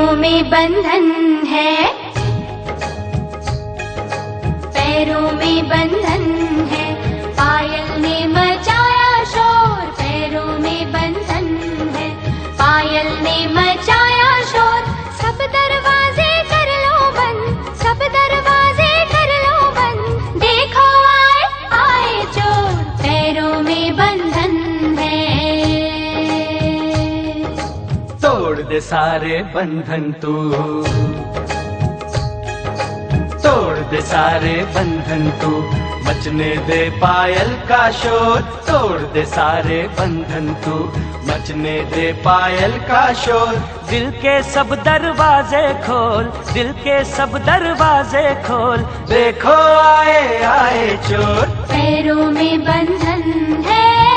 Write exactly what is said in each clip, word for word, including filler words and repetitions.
पैरों में बंधन है, पैरों में बंधन है, पायल ने मचाया शोर। पैरों में बंधन है, पायल ने मचाया शोर। सब दरवाजे कर लो बंद, सब दरवाजे कर लो बंद, देखो आए आए चोर। पैरों में बंधन है। तोड़ दे सारे बंधन तू, तोड़ दे सारे बंधन तू, मचने दे पायल का शोर। तोड़ दे सारे बंधन तू, मचने दे पायल का शोर। दिल के सब दरवाजे खोल, दिल के सब दरवाजे खोल, देखो आए आए चोर। पैरों में बंधन है।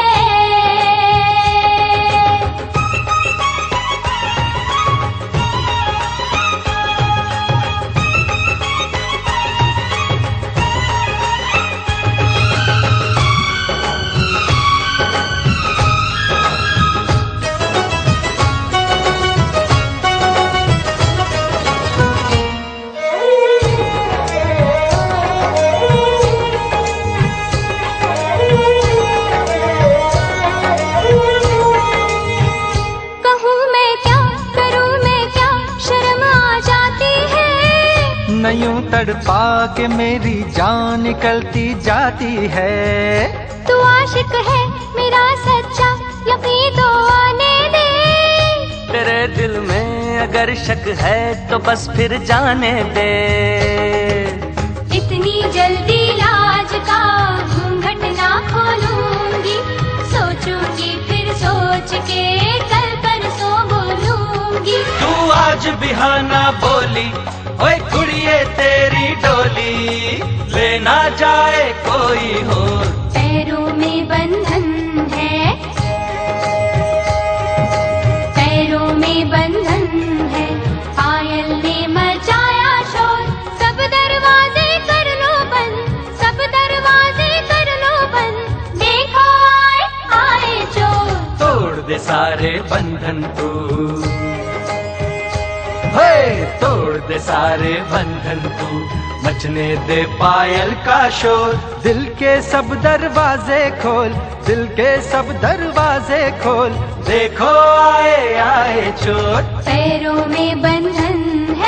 यूं तड़पा के मेरी जान निकलती जाती है। तू आशिक है मेरा सच्चा, यकीन तो आने दे। तेरे दिल में अगर शक है तो बस फिर जाने दे। इतनी जल्दी लाज का घूंघट ना खोलूंगी, सोचूंगी फिर सोच के कल परसों बोलूंगी। तू आज बिहाना बोली, ओए कुड़िए तेरी डोली, लेना जाए कोई हो। पैरों में बंधन है, पैरों में बंधन है, पायल ने मचाया शोर। सब दरवाजे कर लो बंद, सब दरवाजे कर लो बंद, देखो आए आए चोर। तोड़ दे सारे बंधन तू, तोड़ दे सारे बंधन तू, मचने दे पायल का शोर। दिल के सब दरवाजे खोल, दिल के सब दरवाजे खोल, देखो आए आए चोर। पैरों में बंधन है।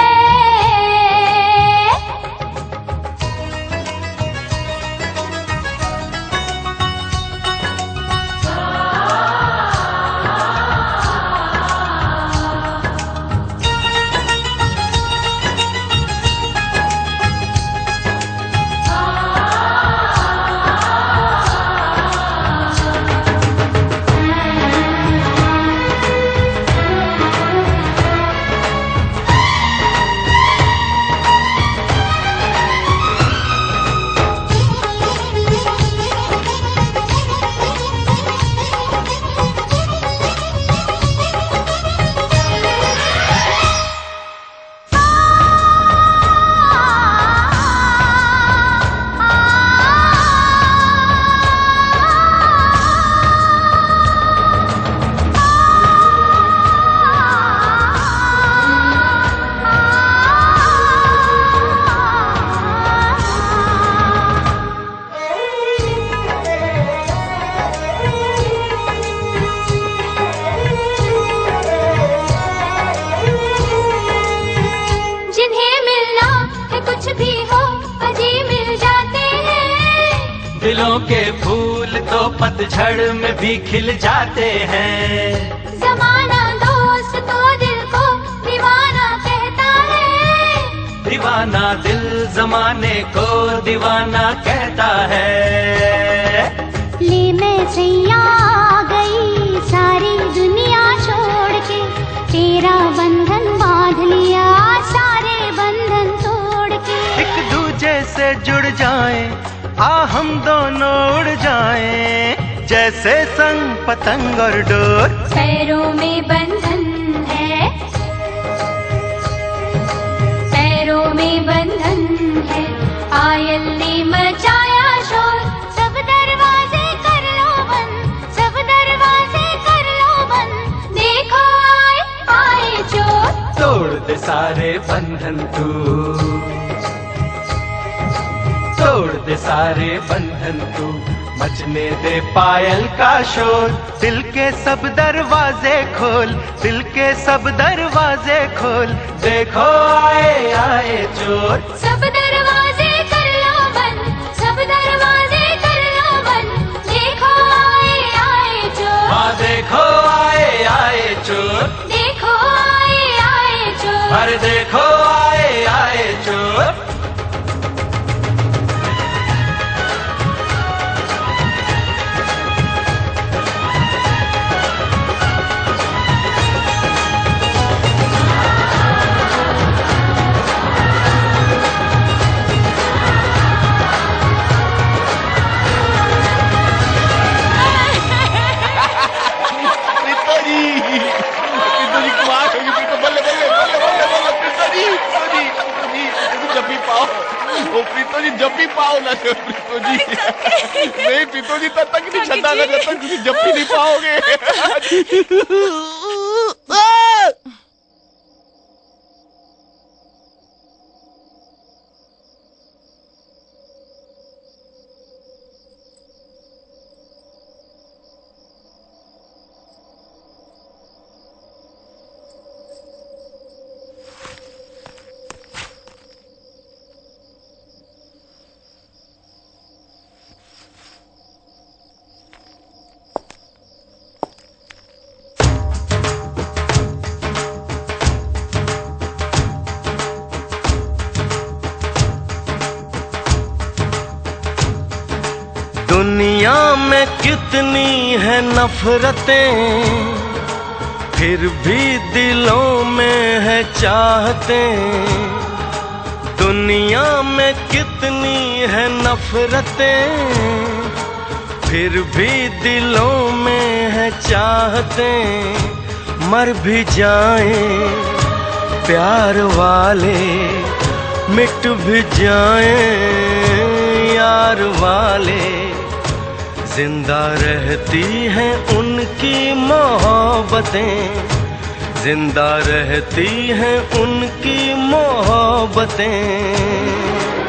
दिलों के फूल तो पतझड़ में भी खिल जाते हैं। ज़माना दोस्त तो दिल को दीवाना कहता है, दीवाना दिल जमाने को दीवाना कहता है। ले मैं सैया आ गई सारी दुनिया छोड़ के, तेरा बंधन बांध लिया सारे बंधन तोड़ के। एक दूजे से जुड़ जाएं, आ हम दोनों उड़ जाएं, जैसे संग पतंग और डोर। पैरों में बंधन है, पैरों में बंधन है, पायल ने मचाया शोर। सब दरवाजे कर लो बंद, सब दरवाजे कर लो बंद, देखो आए आए चोर। तोड़ दे दे सारे बंधन तू, तोड़ दे सारे बंधन तू, मचने दे पायल का शोर। दिल के सब दरवाजे खोल, दिल के सब दरवाजे खोल, देखो आए आए चोर। सब दरवाजे कर लो बंद, सब दरवाजे कर लो बंद, देखो आए आए चोर। हाँ देखो आए आए चोर, देखो आए आए चोर। अरे देखो आए आए चोर। प्रीतो जी जब भी पाओ ना प्रीतो जी, नहीं प्रीतो जी तब तक नहीं छंदा ना, जब तक जब भी नहीं पाओगे। दुनिया में कितनी है नफरतें, फिर भी दिलों में है चाहतें। दुनिया में कितनी है नफरतें, फिर भी दिलों में है चाहतें। मर भी जाएं प्यार वाले, मिट भी जाएं यार वाले, जिंदा रहती हैं उनकी मोहब्बतें, जिंदा रहती हैं उनकी मोहब्बतें।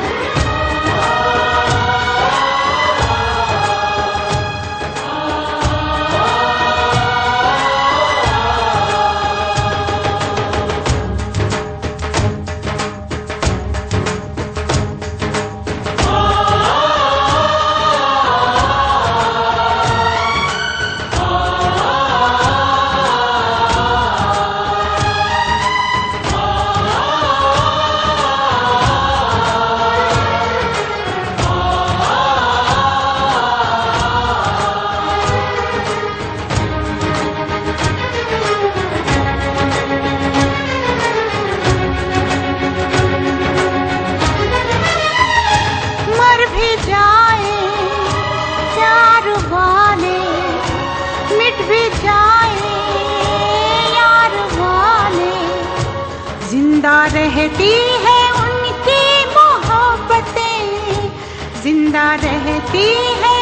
जिंदा रहती है उनकी मोहब्बतें, जिंदा रहती है